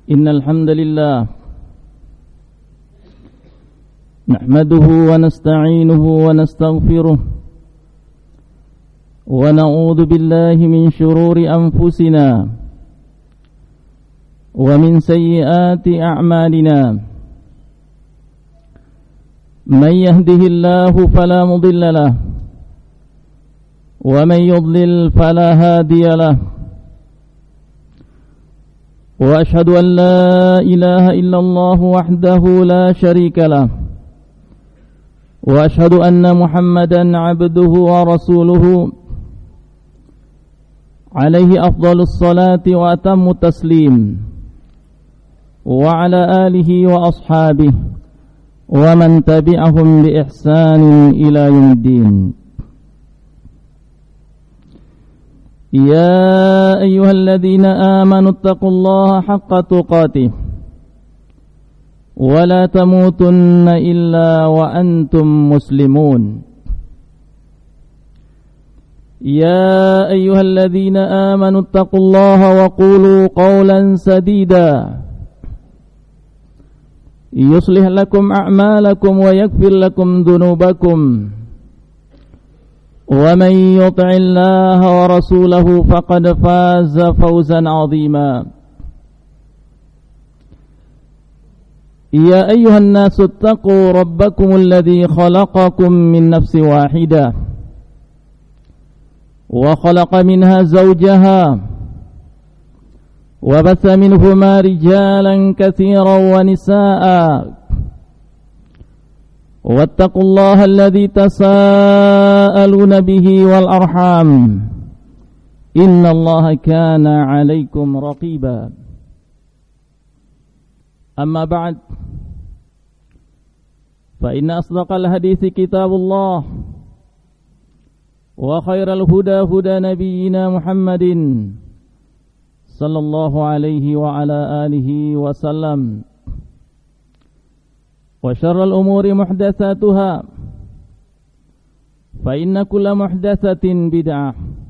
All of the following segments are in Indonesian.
إن الحمد لله نحمده ونستعينه ونستغفره ونعوذ بالله من شرور أنفسنا ومن سيئات أعمالنا من يهده الله فلا مضل له ومن يضلل فلا هادي له وأشهد أن لا إله إلا الله وحده لا شريك له وأشهد أن محمدا عبده ورسوله عليه أفضل الصلاة وأتم التسليم وعلى آله وأصحابه ومن تبعهم بإحسان إلى يوم الدين. يا أيها الذين آمنوا اتقوا الله حق تقاته ولا تموتن إلا وأنتم مسلمون. يا أيها الذين آمنوا اتقوا الله وقولوا قولا سديدا يصلح لكم أعمالكم ويغفر لكم ذنوبكم ومن يطع الله ورسوله فقد فاز فوزا عظيما. يا أيها الناس اتقوا ربكم الذي خلقكم من نفس واحدة وخلق منها زوجها وبث منهما رجالا كثيرا ونساء واتقوا الله الذي تساءلون به والأرحام إن الله كان عليكم رقيبا. أما بعد فإن أصدق الحديث كتاب الله وخير الهدى هدى نبينا محمد صلى الله عليه وعلى آله وسلم وشر الأمور محدثاتها فإن كل محدثة بدعة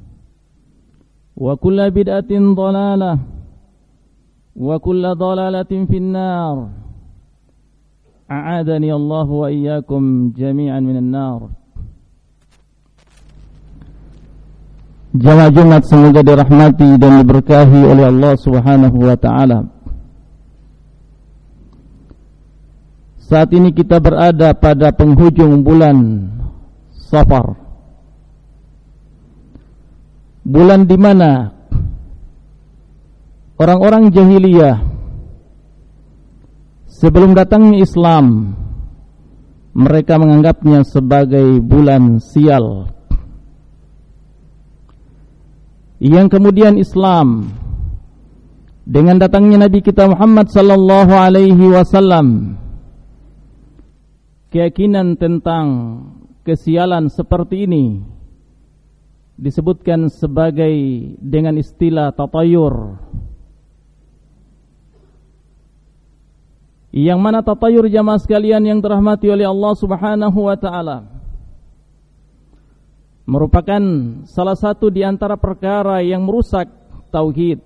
وكل بدعة ضلالة وكل ضلالة في النار أعاذني الله وإياكم جميعا من النار. Jamaah Jumat semoga dirahmati dan diberkahi oleh Allah Subhanahu wa taala. Saat ini kita berada pada penghujung bulan Safar. Bulan di mana orang-orang jahiliyah sebelum datangnya Islam mereka menganggapnya sebagai bulan sial. Yang kemudian Islam dengan datangnya Nabi kita Muhammad sallallahu alaihi wasallam, keyakinan tentang kesialan seperti ini disebutkan sebagai dengan istilah tatayur. Yang mana tatayur jamaah sekalian yang dirahmati oleh Allah Subhanahu wa taala merupakan salah satu di antara perkara yang merusak tauhid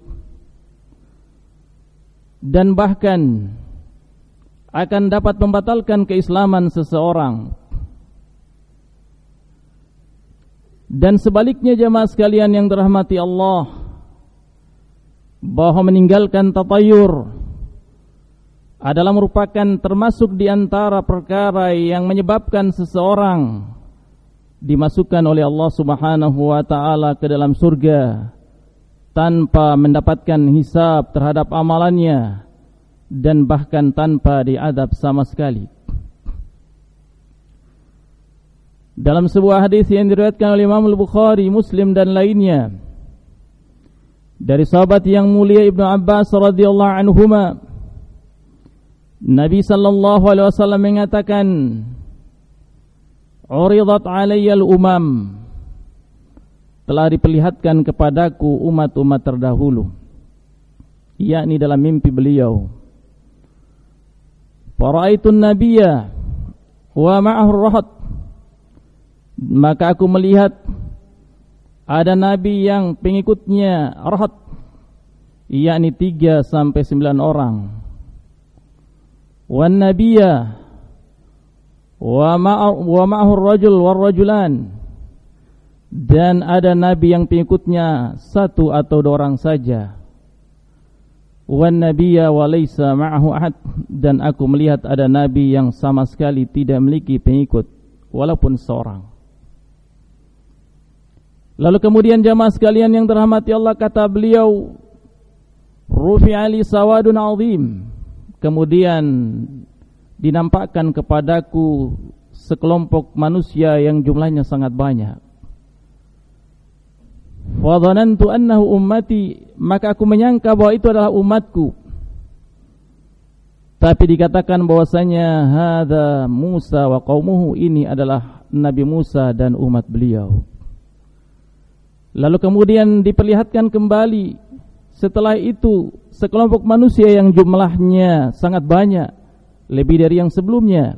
dan bahkan akan dapat membatalkan keislaman seseorang. Dan sebaliknya jamaah sekalian yang dirahmati Allah, bahwa meninggalkan tatayur adalah merupakan termasuk di antara perkara yang menyebabkan seseorang dimasukkan oleh Allah Subhanahu wa taala ke dalam surga tanpa mendapatkan hisab terhadap amalannya dan bahkan tanpa diadab sama sekali. Dalam sebuah hadis yang diriwayatkan oleh Imam Al-Bukhari, Muslim dan lainnya dari sahabat yang mulia Ibnu Abbas radhiyallahu anhuma, Nabi sallallahu alaihi wasallam mengatakan, "Uridat 'alayyal umam." Telah diperlihatkan kepadaku umat-umat terdahulu, yakni dalam mimpi beliau. Fara'aitun nabiyya wa ma'ahu rahat. Maka aku melihat ada nabi yang pengikutnya rahat, yakni 3 sampai 9 orang. Wan nabiyya wa ma'ahu ar-rajul war-rajulan, dan ada nabi yang pengikutnya 1 atau 2 orang saja. Wan nabiyya wa laysa ma'ahu ahad, dan aku melihat ada nabi yang sama sekali tidak memiliki pengikut walaupun seorang. Lalu kemudian jamaah sekalian yang dirahmati Allah, kata beliau, rufi'a li sawadun azim, kemudian dinampakkan kepadaku sekelompok manusia yang jumlahnya sangat banyak. Fa dhanantu annahu ummati, maka aku menyangka bahwa itu adalah umatku. Tapi dikatakan bahwasanya hadza Musa wa qaumuhu, ini adalah Nabi Musa dan umat beliau. Lalu kemudian diperlihatkan kembali setelah itu sekelompok manusia yang jumlahnya sangat banyak, lebih dari yang sebelumnya.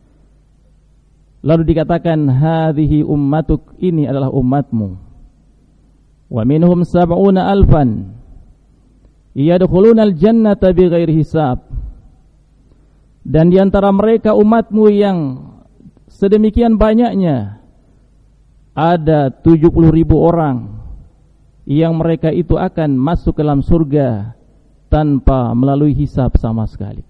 Lalu dikatakan hadhihi ummatuk, ini adalah umatmu. Wa minhum 70,000 yadkhuluna al-jannata bighairi hisab, dan di antara mereka umatmu yang sedemikian banyaknya ada 70.000 orang yang mereka itu akan masuk ke dalam surga tanpa melalui hisab sama sekali.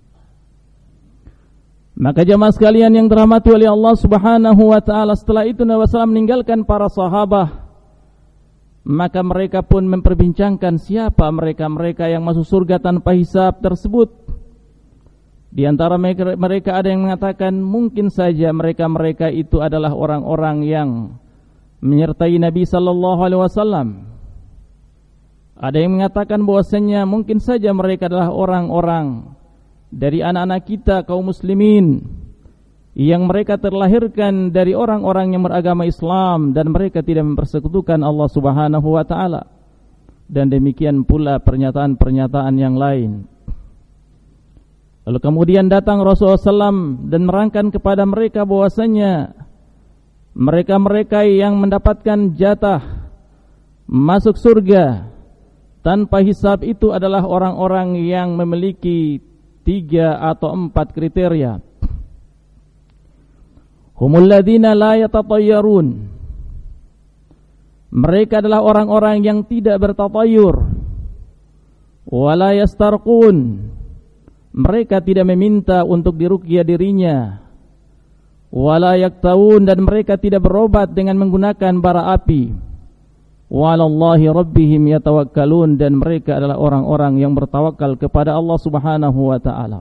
Maka jamaah sekalian yang dirahmati oleh Allah Subhanahu wa taala, setelah itu Nabi SAW meninggalkan para sahabat, maka mereka pun memperbincangkan siapa mereka-mereka yang masuk surga tanpa hisab tersebut. Di antara mereka ada yang mengatakan mungkin saja mereka-mereka itu adalah orang-orang yang menyertai Nabi sallallahu alaihi wasallam. Ada yang mengatakan bahwasanya mungkin saja mereka adalah orang-orang dari anak-anak kita kaum muslimin yang mereka terlahirkan dari orang-orang yang beragama Islam dan mereka tidak mempersekutukan Allah Subhanahu wa taala. Dan demikian pula pernyataan-pernyataan yang lain. Lalu kemudian datang Rasulullah SAW dan merangkan kepada mereka bahwasanya mereka-mereka yang mendapatkan jatah masuk surga tanpa hisab itu adalah orang-orang yang memiliki 3 atau 4 kriteria. Humul ladzina la yatatayyarun, mereka adalah orang-orang yang tidak bertatayur. Wala yastarqun, mereka tidak meminta untuk diruqyah dirinya. Wala yaktawun, dan mereka tidak berobat dengan menggunakan bara api. Walallahi rabbihim yatawakkalun, dan mereka adalah orang-orang yang bertawakal kepada Allah Subhanahu wa taala.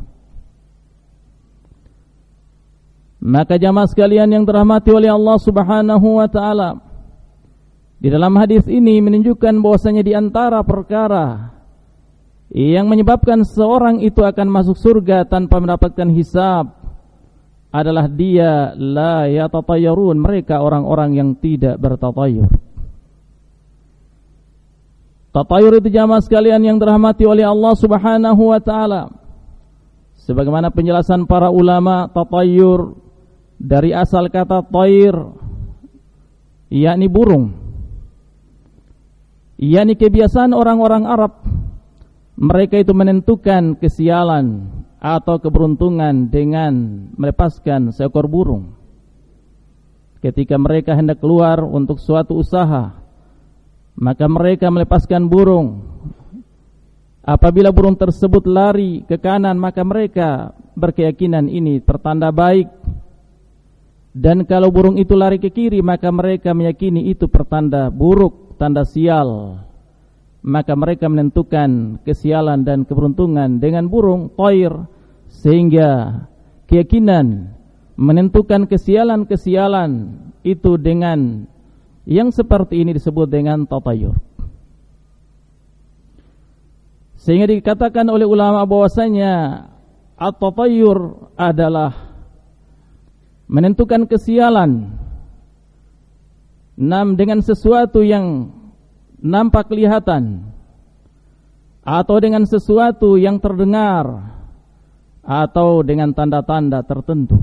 Maka jamaah sekalian yang dirahmati oleh Allah Subhanahu wa taala, di dalam hadis ini menunjukkan bahwasanya di antara perkara yang menyebabkan seorang itu akan masuk surga tanpa mendapatkan hisab adalah dia la yatatayyarun, mereka orang-orang yang tidak bertatayur. Tatayur itu jamaah sekalian yang dirahmati oleh Allah Subhanahu wa taala, sebagaimana penjelasan para ulama, tatayur dari asal kata tayr, yakni burung, yakni kebiasaan orang-orang Arab. Mereka itu menentukan kesialan atau keberuntungan dengan melepaskan seekor burung. Ketika mereka hendak keluar untuk suatu usaha, maka mereka melepaskan burung. Apabila burung tersebut lari ke kanan, maka mereka berkeyakinan ini pertanda baik. Dan kalau burung itu lari ke kiri, maka mereka meyakini itu pertanda buruk, tanda sial. Maka mereka menentukan kesialan dan keberuntungan dengan burung tayr, sehingga keyakinan menentukan kesialan-kesialan itu dengan yang seperti ini disebut dengan tatayur. Sehingga dikatakan oleh ulama bahwasanya at-tatayur adalah menentukan kesialan dengan sesuatu yang nampak kelihatan, atau dengan sesuatu yang terdengar, atau dengan tanda-tanda tertentu.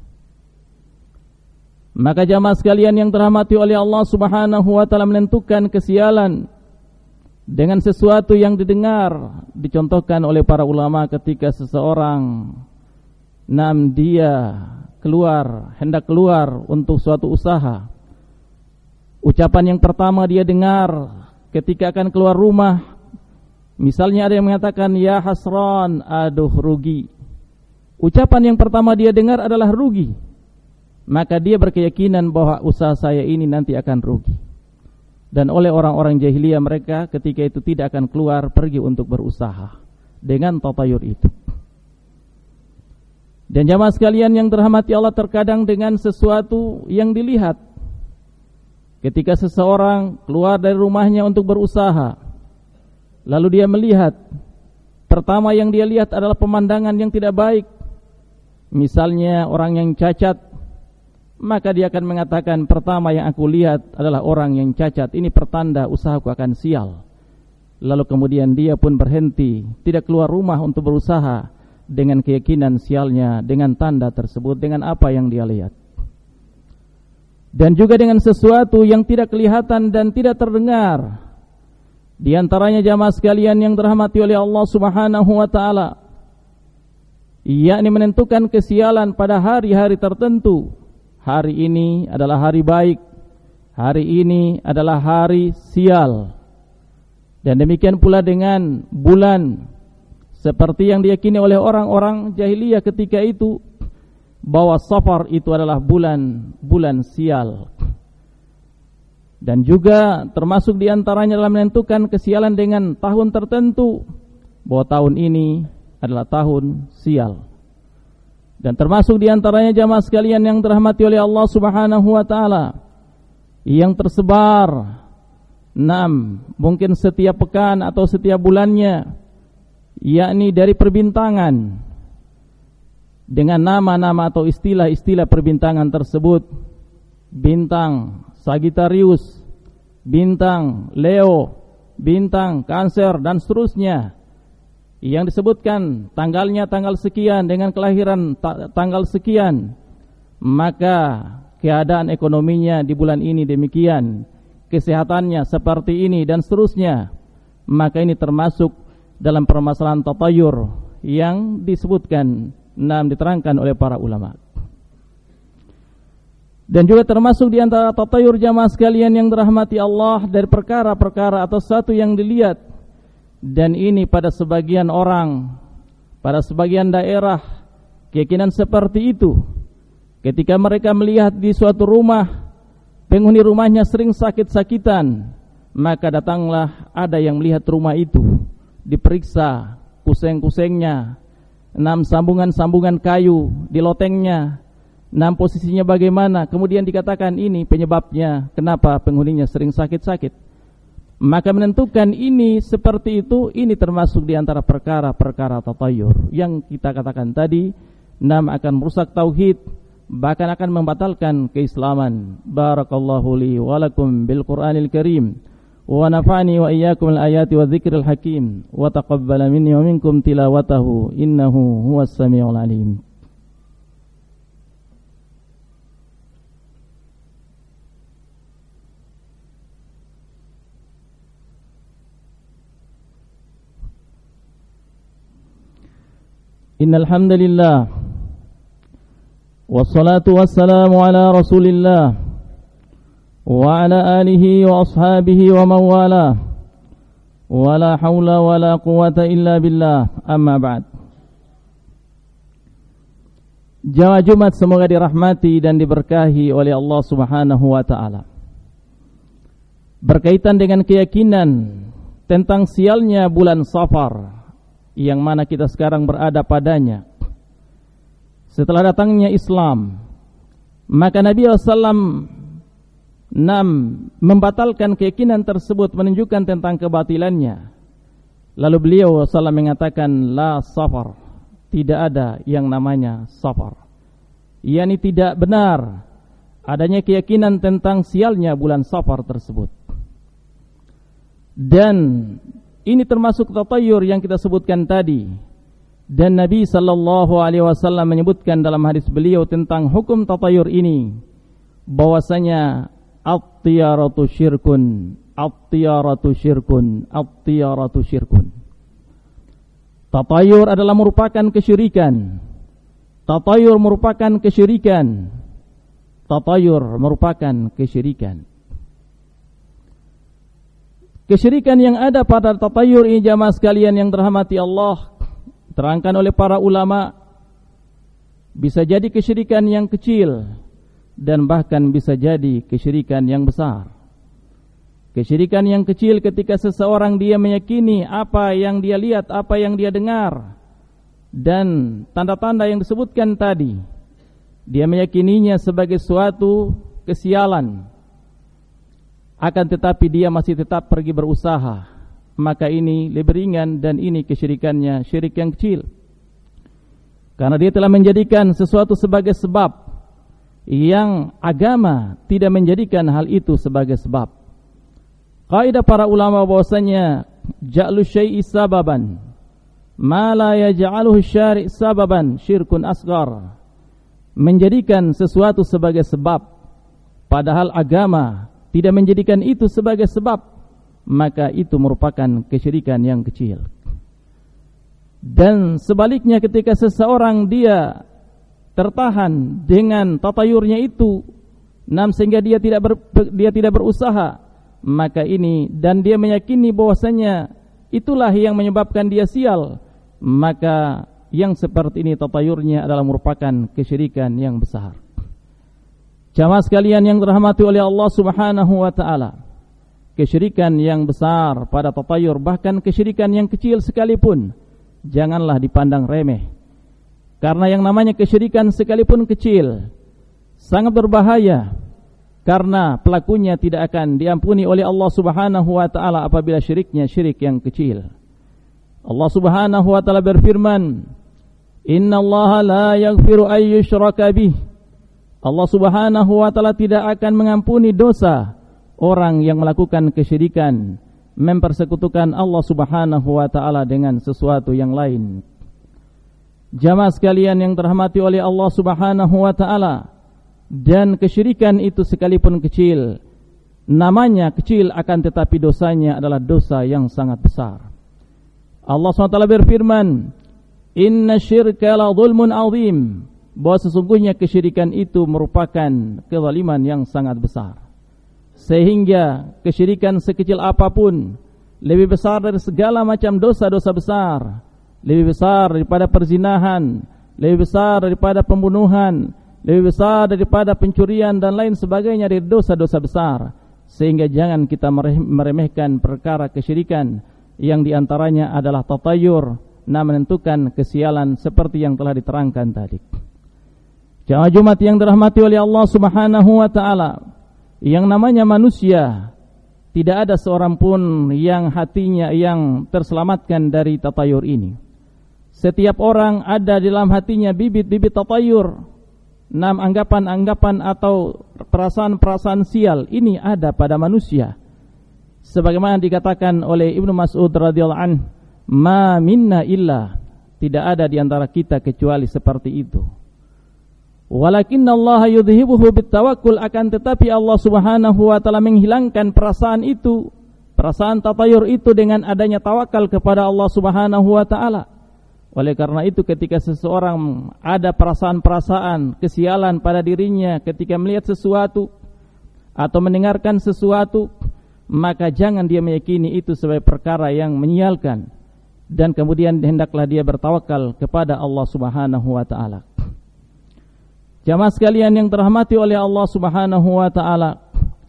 Maka jamaah sekalian yang dirahmati oleh Allah Subhanahu wa taala menentukan kesialan dengan sesuatu yang didengar. Dicontohkan oleh para ulama ketika seseorang dia hendak keluar untuk suatu usaha. Ucapan yang pertama dia dengar ketika akan keluar rumah, misalnya ada yang mengatakan ya hasran, aduh rugi. Ucapan yang pertama dia dengar adalah rugi. Maka dia berkeyakinan bahwa usaha saya ini nanti akan rugi. Dan oleh orang-orang jahiliyah mereka ketika itu tidak akan keluar pergi untuk berusaha dengan tatayur itu. Dan jamaah sekalian yang dirahmati Allah, terkadang dengan sesuatu yang dilihat. Ketika seseorang keluar dari rumahnya untuk berusaha, lalu dia melihat, pertama yang dia lihat adalah pemandangan yang tidak baik. Misalnya orang yang cacat, maka dia akan mengatakan, pertama yang aku lihat adalah orang yang cacat, ini pertanda usahaku akan sial. Lalu kemudian dia pun berhenti, tidak keluar rumah untuk berusaha dengan keyakinan sialnya, dengan tanda tersebut, dengan apa yang dia lihat. Dan juga dengan sesuatu yang tidak kelihatan dan tidak terdengar. Di antaranya jamaah sekalian yang dirahmati oleh Allah Subhanahu wa taala, yakni menentukan kesialan pada hari-hari tertentu. Hari ini adalah hari baik, hari ini adalah hari sial. Dan demikian pula dengan bulan, seperti yang diyakini oleh orang-orang jahiliyah ketika itu, bahwa Safar itu adalah bulan sial. Dan juga termasuk diantaranya dalam menentukan kesialan dengan tahun tertentu, bahwa tahun ini adalah tahun sial. Dan termasuk diantaranya jamaah sekalian yang dirahmati oleh Allah Subhanahu wa taala, yang tersebar mungkin setiap pekan atau setiap bulannya, yakni dari perbintangan, dengan nama-nama atau istilah-istilah perbintangan tersebut. Bintang Sagittarius, bintang Leo, bintang Cancer, dan seterusnya, yang disebutkan tanggalnya tanggal sekian dengan kelahiran tanggal sekian, maka keadaan ekonominya di bulan ini demikian, kesehatannya seperti ini, dan seterusnya. Maka ini termasuk dalam permasalahan tatayur yang disebutkan diterangkan oleh para ulama. Dan juga termasuk di antara tatayur jamaah sekalian yang dirahmati Allah, dari perkara-perkara atau sesuatu yang dilihat. Dan ini pada sebagian orang, pada sebagian daerah, keyakinan seperti itu. Ketika mereka melihat di suatu rumah, penghuni rumahnya sering sakit-sakitan, maka datanglah ada yang melihat rumah itu, diperiksa kuseng-kusengnya, 6 sambungan-sambungan kayu di lotengnya, 6 posisinya bagaimana, kemudian dikatakan ini penyebabnya, kenapa penghuninya sering sakit-sakit. Maka menentukan ini seperti itu, ini termasuk di antara perkara-perkara tatayur yang kita katakan tadi, akan merusak tauhid, bahkan akan membatalkan keislaman. Barakallahu li wa lakum bil Qur'anil Karim, wa nafa'ani wa iyyakum al ayati wa dzikril hakim, wa taqabbala minni wa minkum tilawatahu, innahu huwas samiul alim. Innal hamdalillah, wassalatu wassalamu ala Rasulillah wa ala alihi wa ashabihi wa mawala, wa la hawla wa la quwata illa billah, amma ba'd. Jamaah Jumat semoga dirahmati dan diberkahi oleh Allah Subhanahu wa taala. Berkaitan dengan keyakinan tentang sialnya bulan Safar, yang mana kita sekarang berada padanya. Setelah datangnya Islam, maka Nabi SAW membatalkan keyakinan tersebut, menunjukkan tentang kebatilannya. Lalu beliau SAW mengatakan, la safar, tidak ada yang namanya safar, yakni tidak benar adanya keyakinan tentang sialnya bulan Safar tersebut. Dan ini termasuk tatayur yang kita sebutkan tadi. Dan Nabi SAW menyebutkan dalam hadis beliau tentang hukum tatayur ini, bahwasanya at-tiyaratu syirkun, at-tiyaratu syirkun, at-tiyaratu syirkun. Tatayur adalah merupakan kesyirikan. Tatayur merupakan kesyirikan. Tatayur merupakan kesyirikan. Kesyirikan yang ada pada tatayur ini jamaah sekalian yang dirahmati Allah, terangkan oleh para ulama, bisa jadi kesyirikan yang kecil dan bahkan bisa jadi kesyirikan yang besar. Kesyirikan yang kecil ketika seseorang dia meyakini apa yang dia lihat, apa yang dia dengar, dan tanda-tanda yang disebutkan tadi, dia meyakininya sebagai suatu kesialan, akan tetapi dia masih tetap pergi berusaha, maka ini lebih ringan dan ini kesyirikannya syirik yang kecil. Karena dia telah menjadikan sesuatu sebagai sebab yang agama tidak menjadikan hal itu sebagai sebab. Kaidah para ulama bahwasanya ja'lu syai'i sababan ma la yaj'aluhu syari' sababan syirkun asghar. Menjadikan sesuatu sebagai sebab padahal agama tidak menjadikan itu sebagai sebab, maka itu merupakan kesyirikan yang kecil. Dan sebaliknya ketika seseorang dia tertahan dengan tatayurnya itu, sehingga dia tidak berusaha, maka ini dan dia meyakini bahwasanya itulah yang menyebabkan dia sial, maka yang seperti ini tatayurnya adalah merupakan kesyirikan yang besar. Jamaah sekalian yang dirahmati oleh Allah Subhanahu wa taala, kesyirikan yang besar pada tatayur, bahkan kesyirikan yang kecil sekalipun, janganlah dipandang remeh. Karena yang namanya kesyirikan sekalipun kecil sangat berbahaya, karena pelakunya tidak akan diampuni oleh Allah Subhanahu wa taala apabila syiriknya syirik yang kecil. Allah Subhanahu wa taala berfirman, "Innallaha la yaghfiru ay yushraka bih." Allah Subhanahu wa taala tidak akan mengampuni dosa orang yang melakukan kesyirikan, mempersekutukan Allah Subhanahu wa taala dengan sesuatu yang lain. Jamaah sekalian yang dirahmati oleh Allah Subhanahu wa taala, dan kesyirikan itu sekalipun kecil, namanya kecil akan tetapi dosanya adalah dosa yang sangat besar. Allah SWT berfirman, "Inna syirka la zulmun azim." Bahwa sesungguhnya kesyirikan itu merupakan kezaliman yang sangat besar, sehingga kesyirikan sekecil apapun lebih besar dari segala macam dosa-dosa besar, lebih besar daripada perzinahan, lebih besar daripada pembunuhan, lebih besar daripada pencurian dan lain sebagainya dari dosa-dosa besar. Sehingga jangan kita meremehkan perkara kesyirikan yang diantaranya adalah tatayur, menentukan kesialan seperti yang telah diterangkan tadi. Jamaah Jumat yang dirahmati oleh Allah Subhanahu wa taala, yang namanya manusia, tidak ada seorang pun yang hatinya yang terselamatkan dari tatayur ini. Setiap orang ada di dalam hatinya bibit-bibit tatayur, anggapan-anggapan atau perasaan-perasaan sial. Ini ada pada manusia. Sebagaimana dikatakan oleh Ibnu Mas'ud radhiyallahu anhu, "Ma minna illa," tidak ada di antara kita kecuali seperti itu. Walakinnallaha yudhibuhu bitawakkul, akan tetapi Allah Subhanahu wa taala menghilangkan perasaan itu, perasaan tatayur itu dengan adanya tawakal kepada Allah Subhanahu wa taala. Oleh karena itu ketika seseorang ada perasaan-perasaan kesialan pada dirinya ketika melihat sesuatu atau mendengarkan sesuatu, maka jangan dia meyakini itu sebagai perkara yang menyialkan, dan kemudian hendaklah dia bertawakal kepada Allah Subhanahu wa taala. Jamaah sekalian yang dirahmati oleh Allah Subhanahu wa taala,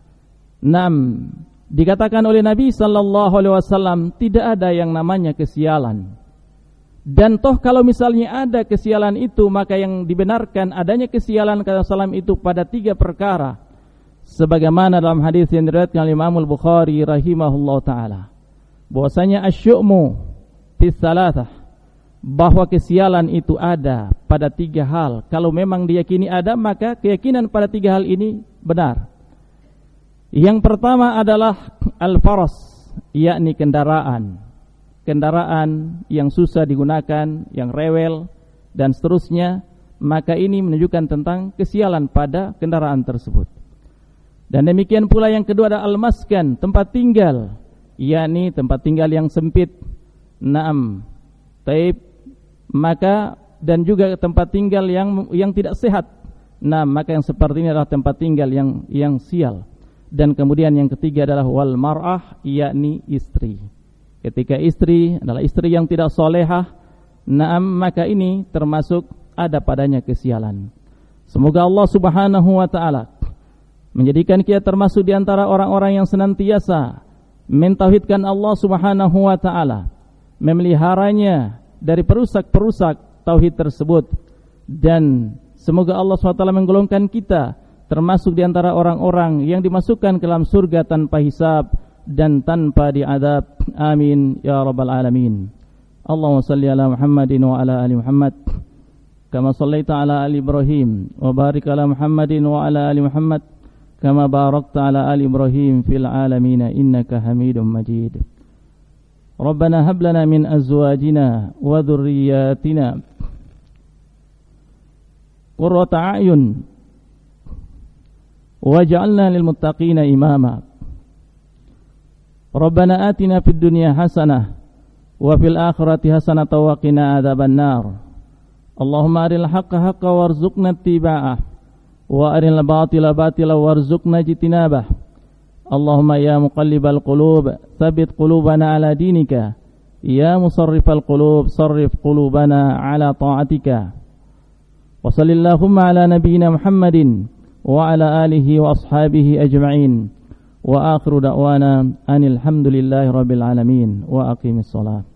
dikatakan oleh Nabi sallallahu alaihi wasallam, tidak ada yang namanya kesialan. Dan toh kalau misalnya ada kesialan itu, maka yang dibenarkan adanya kesialan kata Rasulullah itu pada 3 perkara. Sebagaimana dalam hadis yang diriwayatkan oleh Imam Al-Bukhari rahimahullah taala, bahwasanya asyu'mu fi thalathah, bahwa kesialan itu ada pada 3 hal. Kalau memang diyakini ada, maka keyakinan pada 3 hal ini benar. Yang pertama adalah al-faras, yakni kendaraan yang susah digunakan, yang rewel dan seterusnya, maka ini menunjukkan tentang kesialan pada kendaraan tersebut. Dan demikian pula yang kedua adalah al-maskan, tempat tinggal, yakni tempat tinggal yang sempit. Naam. Taib, maka dan juga tempat tinggal yang tidak sehat. Nah, maka yang seperti ini adalah tempat tinggal yang sial. Dan kemudian yang ketiga adalah wal mar'ah, yakni istri. Ketika istri adalah istri yang tidak solehah, naam, maka ini termasuk ada padanya kesialan. Semoga Allah Subhanahu wa ta'ala menjadikan kita termasuk di antara orang-orang yang senantiasa mentauhidkan Allah Subhanahu wa ta'ala, memeliharanya dari perusak-perusak tauhid tersebut, dan semoga Allah SWT menggolongkan kita termasuk di antara orang-orang yang dimasukkan ke dalam surga tanpa hisab dan tanpa diadab. Amin ya rabbal alamin. Allahumma salli ala Muhammadin wa ala ali Muhammad kama sallaita ala ali Ibrahim wa barik ala Muhammadin wa ala ali Muhammad kama barakta ala ali Ibrahim fil alamin innaka Hamidum Majid. Rabbana hab lana min azwajina wa dhurriyyatina qurrata a'yun waj'alna lil muttaqina imama. Rabbana atina fid dunya hasanah wa fil akhirati hasanah wa qina adzaban nar. Allahumma aril haqqa haqqan warzuqna ittiba'ah wa aril batila batila warzuqna ijtinabah. Allahumma ya muqallibal qulub tsabbit qulubana ala dinika, ya musarrifal qulub sarrif qulubana ala ta'atika. Wa sallallahu ala nabiyyina Muhammadin wa ala alihi wa ashabihi ajma'in. Wa akhiru da'wana anil hamdulillahi rabbil alamin wa aqimis shalah.